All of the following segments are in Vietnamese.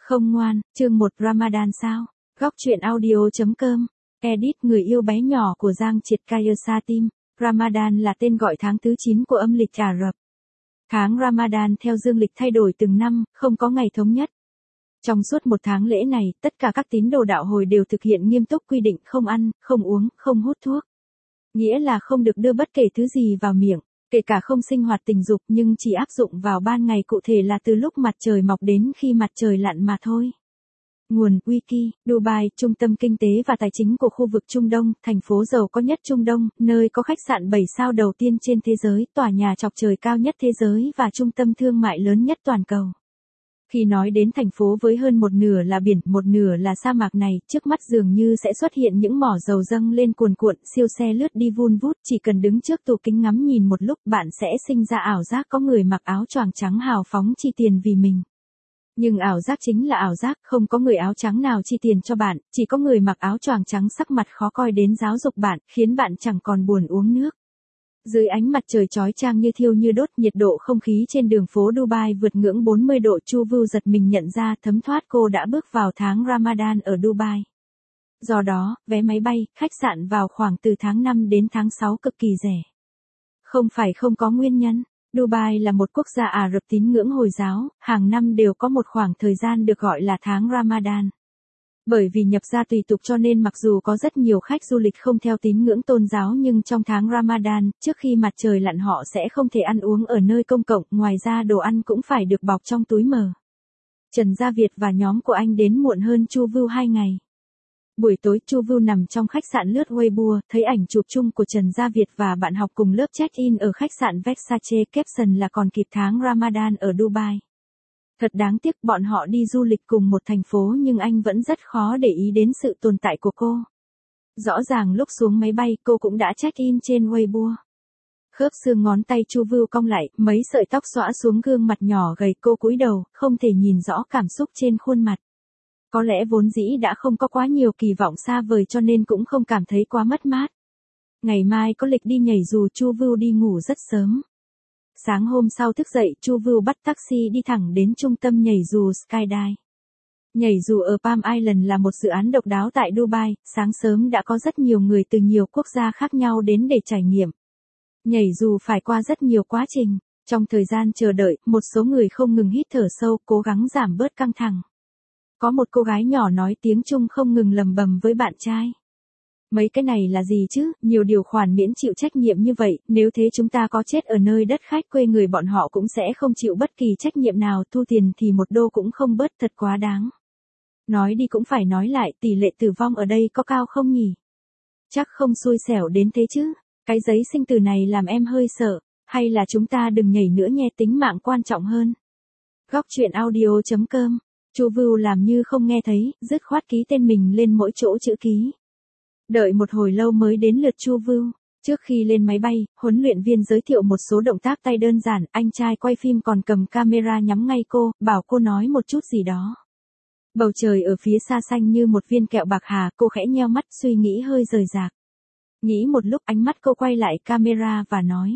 Không ngoan, chương 1 Ramadan sao? Góc truyện audio.com. Edit người yêu bé nhỏ của Giang Triệt Kayosatim. Ramadan là tên gọi tháng thứ 9 của âm lịch Ả Rập. Tháng Ramadan theo dương lịch thay đổi từng năm, không có ngày thống nhất. Trong suốt một tháng lễ này, tất cả các tín đồ đạo hồi đều thực hiện nghiêm túc quy định không ăn, không uống, không hút thuốc. Nghĩa là không được đưa bất kể thứ gì vào miệng, kể cả không sinh hoạt tình dục, nhưng chỉ áp dụng vào ban ngày, cụ thể là từ lúc mặt trời mọc đến khi mặt trời lặn mà thôi. Nguồn Wiki, Dubai, trung tâm kinh tế và tài chính của khu vực Trung Đông, thành phố giàu có nhất Trung Đông, nơi có khách sạn 7 sao đầu tiên trên thế giới, tòa nhà chọc trời cao nhất thế giới và trung tâm thương mại lớn nhất toàn cầu. Khi nói đến thành phố với hơn một nửa là biển, một nửa là sa mạc này, trước mắt dường như sẽ xuất hiện những mỏ dầu dâng lên cuồn cuộn, siêu xe lướt đi vun vút, chỉ cần đứng trước tủ kính ngắm nhìn một lúc bạn sẽ sinh ra ảo giác có người mặc áo choàng trắng hào phóng chi tiền vì mình. Nhưng ảo giác chính là ảo giác, không có người áo trắng nào chi tiền cho bạn, chỉ có người mặc áo choàng trắng sắc mặt khó coi đến giáo dục bạn, khiến bạn chẳng còn buồn uống nước. Dưới ánh mặt trời chói chang như thiêu như đốt, nhiệt độ không khí trên đường phố Dubai vượt ngưỡng 40 độ. Chu Vu giật mình nhận ra thấm thoát cô đã bước vào tháng Ramadan ở Dubai. Do đó, vé máy bay, khách sạn vào khoảng từ tháng 5 đến tháng 6 cực kỳ rẻ. Không phải không có nguyên nhân. Dubai là một quốc gia Ả Rập tín ngưỡng Hồi giáo, hàng năm đều có một khoảng thời gian được gọi là tháng Ramadan. Bởi vì nhập gia tùy tục cho nên mặc dù có rất nhiều khách du lịch không theo tín ngưỡng tôn giáo, nhưng trong tháng Ramadan, trước khi mặt trời lặn họ sẽ không thể ăn uống ở nơi công cộng, ngoài ra đồ ăn cũng phải được bọc trong túi mờ. Trần Gia Việt và nhóm của anh đến muộn hơn Chu Vu 2 ngày. Buổi tối, Chu Vu nằm trong khách sạn lướt Weibo, thấy ảnh chụp chung của Trần Gia Việt và bạn học cùng lớp check-in ở khách sạn Versace, caption là còn kịp tháng Ramadan ở Dubai. Thật đáng tiếc, bọn họ đi du lịch cùng một thành phố nhưng anh vẫn rất khó để ý đến sự tồn tại của cô. Rõ ràng lúc xuống máy bay cô cũng đã check-in trên Weibo. Khớp xương ngón tay Chu Vu cong lại, mấy sợi tóc xõa xuống gương mặt nhỏ gầy, cô cúi đầu, không thể nhìn rõ cảm xúc trên khuôn mặt. Có lẽ vốn dĩ đã không có quá nhiều kỳ vọng xa vời cho nên cũng không cảm thấy quá mất mát. Ngày mai có lịch đi nhảy dù, Chu Vu đi ngủ rất sớm. Sáng hôm sau thức dậy, Chu Vu bắt taxi đi thẳng đến trung tâm nhảy dù Skydive. Nhảy dù ở Palm Island là một dự án độc đáo tại Dubai, sáng sớm đã có rất nhiều người từ nhiều quốc gia khác nhau đến để trải nghiệm. Nhảy dù phải qua rất nhiều quá trình. Trong thời gian chờ đợi, một số người không ngừng hít thở sâu, cố gắng giảm bớt căng thẳng. Có một cô gái nhỏ nói tiếng Trung không ngừng lầm bầm với bạn trai. Mấy cái này là gì chứ, nhiều điều khoản miễn chịu trách nhiệm như vậy, nếu thế chúng ta có chết ở nơi đất khách quê người bọn họ cũng sẽ không chịu bất kỳ trách nhiệm nào, thu tiền thì $1 cũng không bớt, thật quá đáng. Nói đi cũng phải nói lại, tỷ lệ tử vong ở đây có cao không nhỉ? Chắc không xui xẻo đến thế chứ, cái giấy sinh tử này làm em hơi sợ, hay là chúng ta đừng nhảy nữa nhé, tính mạng quan trọng hơn. Góc truyện audio.com. Chu Vu làm như không nghe thấy, dứt khoát ký tên mình lên mỗi chỗ chữ ký. Đợi một hồi lâu mới đến lượt Chu Vu. Trước khi lên máy bay, huấn luyện viên giới thiệu một số động tác tay đơn giản, anh trai quay phim còn cầm camera nhắm ngay cô, bảo cô nói một chút gì đó. Bầu trời ở phía xa xanh như một viên kẹo bạc hà, cô khẽ nheo mắt, suy nghĩ hơi rời rạc. Nghĩ một lúc, ánh mắt cô quay lại camera và nói.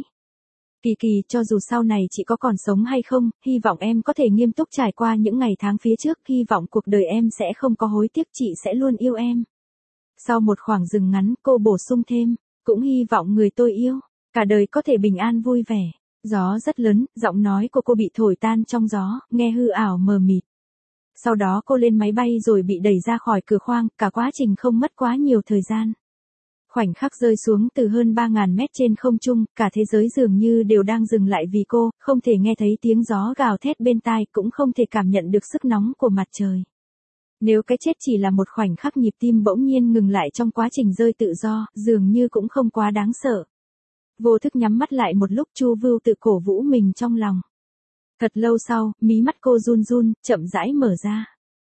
Kỳ Kỳ, cho dù sau này chị có còn sống hay không, hy vọng em có thể nghiêm túc trải qua những ngày tháng phía trước, hy vọng cuộc đời em sẽ không có hối tiếc, chị sẽ luôn yêu em. Sau một khoảng dừng ngắn, cô bổ sung thêm, cũng hy vọng người tôi yêu, cả đời có thể bình an vui vẻ. Gió rất lớn, giọng nói của cô bị thổi tan trong gió, nghe hư ảo mờ mịt. Sau đó cô lên máy bay rồi bị đẩy ra khỏi cửa khoang, cả quá trình không mất quá nhiều thời gian. Khoảnh khắc rơi xuống từ hơn 3.000 mét trên không trung, cả thế giới dường như đều đang dừng lại vì cô, không thể nghe thấy tiếng gió gào thét bên tai, cũng không thể cảm nhận được sức nóng của mặt trời. Nếu cái chết chỉ là một khoảnh khắc nhịp tim bỗng nhiên ngừng lại trong quá trình rơi tự do, dường như cũng không quá đáng sợ. Vô thức nhắm mắt lại một lúc, Chu Vu tự cổ vũ mình trong lòng. Thật lâu sau, mí mắt cô run run, chậm rãi mở ra.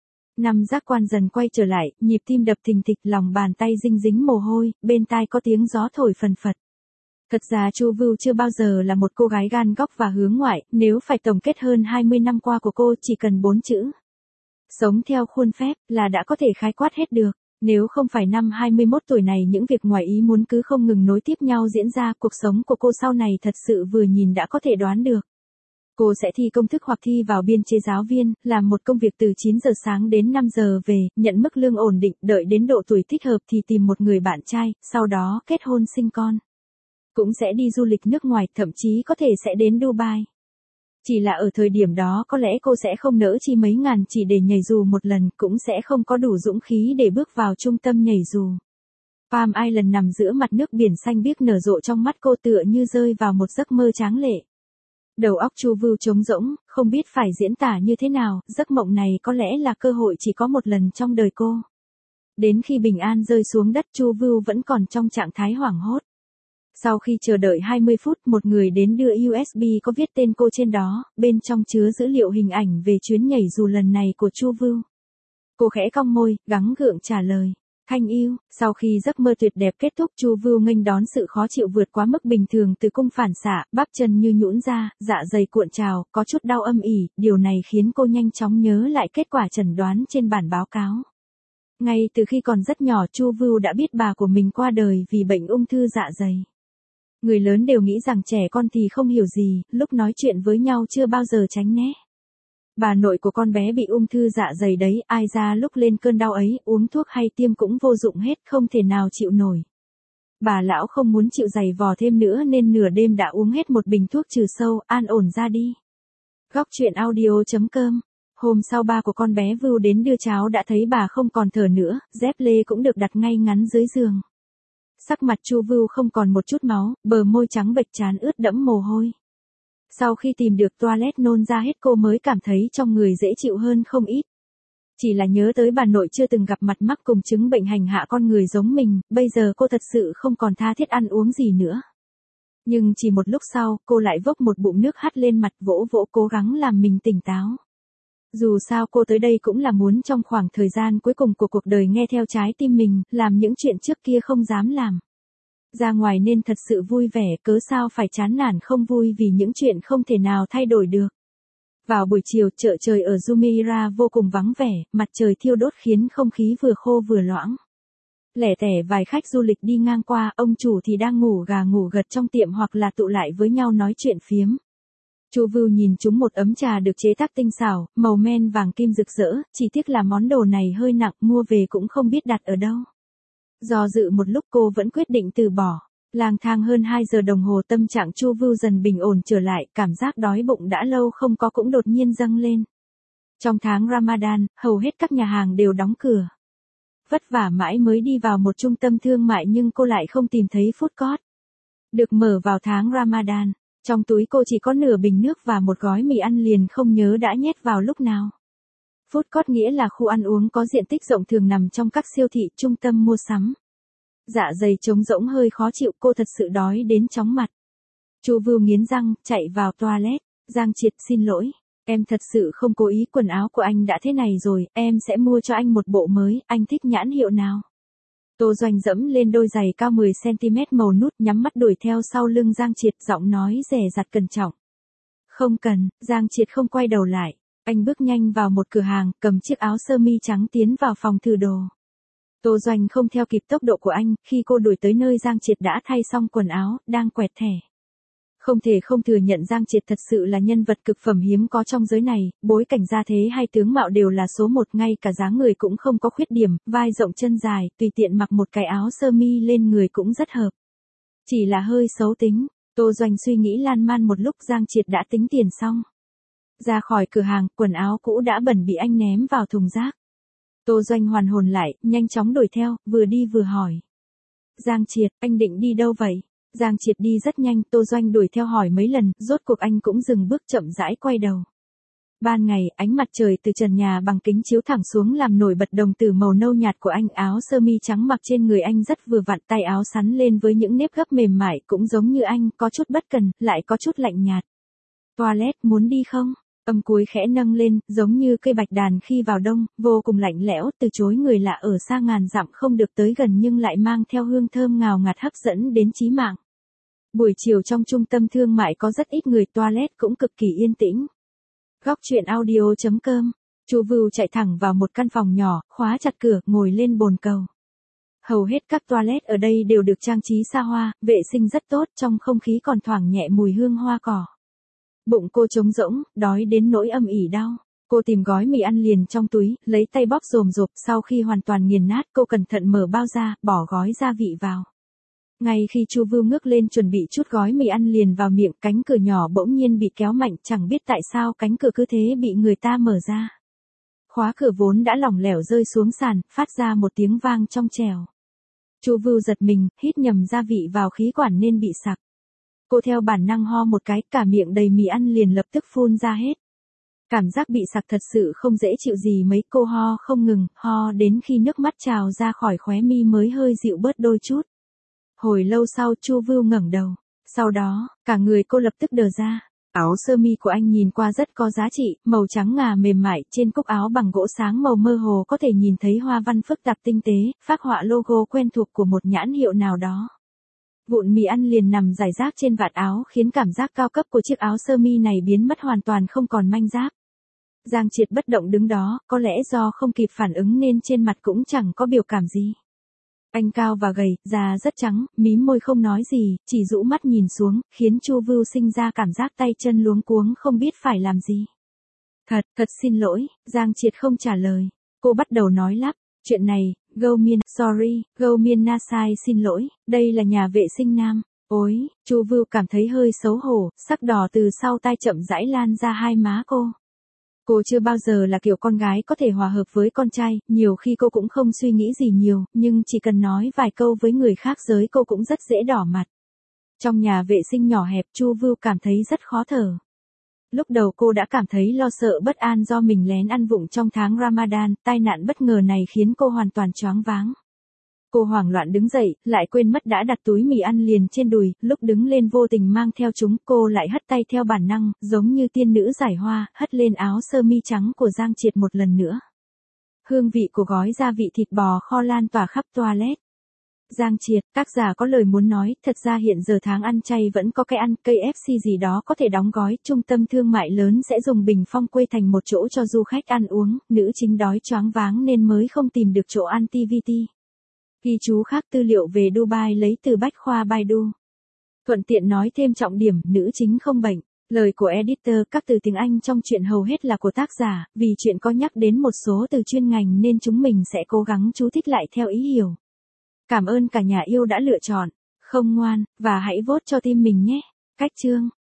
Năm giác quan dần quay trở lại, nhịp tim đập thình thịch, lòng bàn tay dinh dính mồ hôi, bên tai có tiếng gió thổi phần phật. Thật ra Chu Vu chưa bao giờ là một cô gái gan góc và hướng ngoại, nếu phải tổng kết hơn 20 năm qua của cô chỉ cần 4 chữ. Sống theo khuôn phép là đã có thể khái quát hết được. Nếu không phải năm 21 tuổi này những việc ngoài ý muốn cứ không ngừng nối tiếp nhau diễn ra, cuộc sống của cô sau này thật sự vừa nhìn đã có thể đoán được. Cô sẽ thi công thức hoặc thi vào biên chế giáo viên, làm một công việc từ 9 giờ sáng đến 5 giờ về, nhận mức lương ổn định, đợi đến độ tuổi thích hợp thì tìm một người bạn trai, sau đó kết hôn sinh con. Cũng sẽ đi du lịch nước ngoài, thậm chí có thể sẽ đến Dubai. Chỉ là ở thời điểm đó có lẽ cô sẽ không nỡ chi mấy ngàn chỉ để nhảy dù một lần, cũng sẽ không có đủ dũng khí để bước vào trung tâm nhảy dù. Palm Island nằm giữa mặt nước biển xanh biếc nở rộ trong mắt cô tựa như rơi vào một giấc mơ tráng lệ. Đầu óc Chu Vu trống rỗng, không biết phải diễn tả như thế nào, giấc mộng này có lẽ là cơ hội chỉ có một lần trong đời cô. Đến khi bình an rơi xuống đất, Chu Vu vẫn còn trong trạng thái hoảng hốt. Sau khi chờ đợi 20 phút, một người đến đưa USB có viết tên cô trên đó, bên trong chứa dữ liệu hình ảnh về chuyến nhảy dù lần này của Chu Vu. Cô khẽ cong môi, gắng gượng trả lời. Thanh yêu, sau khi giấc mơ tuyệt đẹp kết thúc, Chu Vu nghênh đón sự khó chịu vượt quá mức bình thường từ cung phản xạ, bắp chân như nhũn ra, dạ dày cuộn trào, có chút đau âm ỉ, điều này khiến cô nhanh chóng nhớ lại kết quả chẩn đoán trên bản báo cáo. Ngay từ khi còn rất nhỏ, Chu Vu đã biết bà của mình qua đời vì bệnh ung thư dạ dày. Người lớn đều nghĩ rằng trẻ con thì không hiểu gì, lúc nói chuyện với nhau chưa bao giờ tránh né. Bà nội của con bé bị ung thư dạ dày đấy, ai ra lúc lên cơn đau ấy, uống thuốc hay tiêm cũng vô dụng hết, không thể nào chịu nổi. Bà lão không muốn chịu giày vò thêm nữa nên nửa đêm đã uống hết một bình thuốc trừ sâu, an ổn ra đi. Góc truyện audio.com. Hôm sau ba của con bé Vu đến đưa cháo đã thấy bà không còn thở nữa, dép lê cũng được đặt ngay ngắn dưới giường. Sắc mặt Chu Vu không còn một chút máu, bờ môi trắng bệch, trán ướt đẫm mồ hôi. Sau khi tìm được toilet nôn ra hết, cô mới cảm thấy trong người dễ chịu hơn không ít. Chỉ là nhớ tới bà nội chưa từng gặp mặt mắc cùng chứng bệnh hành hạ con người giống mình, bây giờ cô thật sự không còn tha thiết ăn uống gì nữa. Nhưng chỉ một lúc sau, cô lại vốc một bụng nước hắt lên mặt, vỗ vỗ cố gắng làm mình tỉnh táo. Dù sao cô tới đây cũng là muốn trong khoảng thời gian cuối cùng của cuộc đời nghe theo trái tim mình, làm những chuyện trước kia không dám làm. Ra ngoài nên thật sự vui vẻ, cớ sao phải chán nản không vui vì những chuyện không thể nào thay đổi được. Vào buổi chiều, chợ trời ở Jumeirah vô cùng vắng vẻ, mặt trời thiêu đốt khiến không khí vừa khô vừa loãng. Lẻ tẻ vài khách du lịch đi ngang qua, ông chủ thì đang ngủ gà ngủ gật trong tiệm hoặc là tụ lại với nhau nói chuyện phiếm. Chu Vu nhìn chúng một ấm trà được chế tác tinh xảo, màu men vàng kim rực rỡ, chỉ tiếc là món đồ này hơi nặng, mua về cũng không biết đặt ở đâu. Do dự một lúc cô vẫn quyết định từ bỏ. Lang thang hơn 2 giờ đồng hồ, tâm trạng Chu Vu dần bình ổn trở lại, cảm giác đói bụng đã lâu không có cũng đột nhiên dâng lên. Trong tháng Ramadan, hầu hết các nhà hàng đều đóng cửa. Vất vả mãi mới đi vào một trung tâm thương mại nhưng cô lại không tìm thấy food court. Được mở vào tháng Ramadan, trong túi cô chỉ có nửa bình nước và một gói mì ăn liền không nhớ đã nhét vào lúc nào. Food court nghĩa là khu ăn uống có diện tích rộng thường nằm trong các siêu thị, trung tâm mua sắm. Dạ dày trống rỗng hơi khó chịu, cô thật sự đói đến chóng mặt. Chu Vu nghiến răng, chạy vào toilet. Giang Triệt, xin lỗi. Em thật sự không cố ý, quần áo của anh đã thế này rồi, em sẽ mua cho anh một bộ mới, anh thích nhãn hiệu nào? Tô Doanh dẫm lên đôi giày cao 10cm màu nút, nhắm mắt đuổi theo sau lưng Giang Triệt, giọng nói dè dặt cẩn trọng. Không cần, Giang Triệt không quay đầu lại. Anh bước nhanh vào một cửa hàng, cầm chiếc áo sơ mi trắng tiến vào phòng thử đồ. Tô Doanh không theo kịp tốc độ của anh, khi cô đuổi tới nơi Giang Triệt đã thay xong quần áo, đang quẹt thẻ. Không thể không thừa nhận Giang Triệt thật sự là nhân vật cực phẩm hiếm có trong giới này, bối cảnh gia thế hay tướng mạo đều là số một, ngay cả dáng người cũng không có khuyết điểm, vai rộng chân dài, tùy tiện mặc một cái áo sơ mi lên người cũng rất hợp. Chỉ là hơi xấu tính, Tô Doanh suy nghĩ lan man một lúc, Giang Triệt đã tính tiền xong. Ra khỏi cửa hàng, quần áo cũ đã bẩn bị anh ném vào thùng rác. Tô Doanh hoàn hồn lại, nhanh chóng đuổi theo, vừa đi vừa hỏi. Giang Triệt, anh định đi đâu vậy? Giang Triệt đi rất nhanh, Tô Doanh đuổi theo hỏi mấy lần, rốt cuộc anh cũng dừng bước, chậm rãi quay đầu. Ban ngày, ánh mặt trời từ trần nhà bằng kính chiếu thẳng xuống làm nổi bật đồng tử màu nâu nhạt của anh, áo sơ mi trắng mặc trên người anh rất vừa vặn, tay áo sắn lên với những nếp gấp mềm mại, cũng giống như anh, có chút bất cần, lại có chút lạnh nhạt. Toilet, muốn đi không? Âm cuối khẽ nâng lên, giống như cây bạch đàn khi vào đông, vô cùng lạnh lẽo, từ chối người lạ ở xa ngàn dặm không được tới gần nhưng lại mang theo hương thơm ngào ngạt hấp dẫn đến chí mạng. Buổi chiều trong trung tâm thương mại có rất ít người, toilet cũng cực kỳ yên tĩnh. Góc truyện audio.com. Chu Vu chạy thẳng vào một căn phòng nhỏ, khóa chặt cửa, ngồi lên bồn cầu. Hầu hết các toilet ở đây đều được trang trí xa hoa, vệ sinh rất tốt, trong không khí còn thoảng nhẹ mùi hương hoa cỏ. Bụng cô trống rỗng, đói đến nỗi âm ỉ đau. Cô tìm gói mì ăn liền trong túi, lấy tay bóp rồm rộp, sau khi hoàn toàn nghiền nát, cô cẩn thận mở bao ra, bỏ gói gia vị vào. Ngay khi Chu Vưu ngước lên chuẩn bị chút gói mì ăn liền vào miệng, cánh cửa nhỏ bỗng nhiên bị kéo mạnh, chẳng biết tại sao cánh cửa cứ thế bị người ta mở ra. Khóa cửa vốn đã lỏng lẻo rơi xuống sàn, phát ra một tiếng vang trong trẻo. Chu Vưu giật mình, hít nhầm gia vị vào khí quản nên bị sặc. Cô theo bản năng ho một cái, cả miệng đầy mì ăn liền lập tức phun ra hết. Cảm giác bị sặc thật sự không dễ chịu gì mấy, cô ho không ngừng, ho đến khi nước mắt trào ra khỏi khóe mi mới hơi dịu bớt đôi chút. Hồi lâu sau Chu Vưu ngẩng đầu, sau đó, cả người cô lập tức đờ ra. Áo sơ mi của anh nhìn qua rất có giá trị, màu trắng ngà mềm mại, trên cúc áo bằng gỗ sáng màu mơ hồ có thể nhìn thấy hoa văn phức tạp tinh tế, phác họa logo quen thuộc của một nhãn hiệu nào đó. Vụn mì ăn liền nằm rải rác trên vạt áo khiến cảm giác cao cấp của chiếc áo sơ mi này biến mất hoàn toàn không còn manh giáp. Giang Triệt bất động đứng đó, có lẽ do không kịp phản ứng nên trên mặt cũng chẳng có biểu cảm gì. Anh cao và gầy, da rất trắng, mím môi không nói gì, chỉ rũ mắt nhìn xuống, khiến Chu Vưu sinh ra cảm giác tay chân luống cuống không biết phải làm gì. Thật xin lỗi, Giang Triệt không trả lời. Cô bắt đầu nói lắp, chuyện này, Gâu Miên Nasai xin lỗi, đây là nhà vệ sinh nam. Ôi, Chu Vưu cảm thấy hơi xấu hổ, sắc đỏ từ sau tai chậm rãi lan ra hai má cô. Cô chưa bao giờ là kiểu con gái có thể hòa hợp với con trai, nhiều khi cô cũng không suy nghĩ gì nhiều, nhưng chỉ cần nói vài câu với người khác giới cô cũng rất dễ đỏ mặt. Trong nhà vệ sinh nhỏ hẹp, Chu Vưu cảm thấy rất khó thở. Lúc đầu cô đã cảm thấy lo sợ bất an do mình lén ăn vụng trong tháng Ramadan, tai nạn bất ngờ này khiến cô hoàn toàn choáng váng. Cô hoảng loạn đứng dậy, lại quên mất đã đặt túi mì ăn liền trên đùi, lúc đứng lên vô tình mang theo chúng, cô lại hất tay theo bản năng, giống như tiên nữ giải hoa, hất lên áo sơ mi trắng của Giang Triệt một lần nữa. Hương vị của gói gia vị thịt bò kho lan tỏa khắp toilet. Giang Triệt, tác giả có lời muốn nói, thật ra hiện giờ tháng ăn chay vẫn có cái ăn, KFC gì đó có thể đóng gói, trung tâm thương mại lớn sẽ dùng bình phong quây thành một chỗ cho du khách ăn uống, nữ chính đói choáng váng nên mới không tìm được chỗ ăn TVT. Ghi chú khác tư liệu về Dubai lấy từ bách khoa Baidu. Thuận tiện nói thêm trọng điểm, nữ chính không bệnh. Lời của editor, các từ tiếng Anh trong truyện hầu hết là của tác giả, vì chuyện có nhắc đến một số từ chuyên ngành nên chúng mình sẽ cố gắng chú thích lại theo ý hiểu. Cảm ơn cả nhà yêu đã lựa chọn. Không ngoan, và hãy vote cho team mình nhé. Cách chương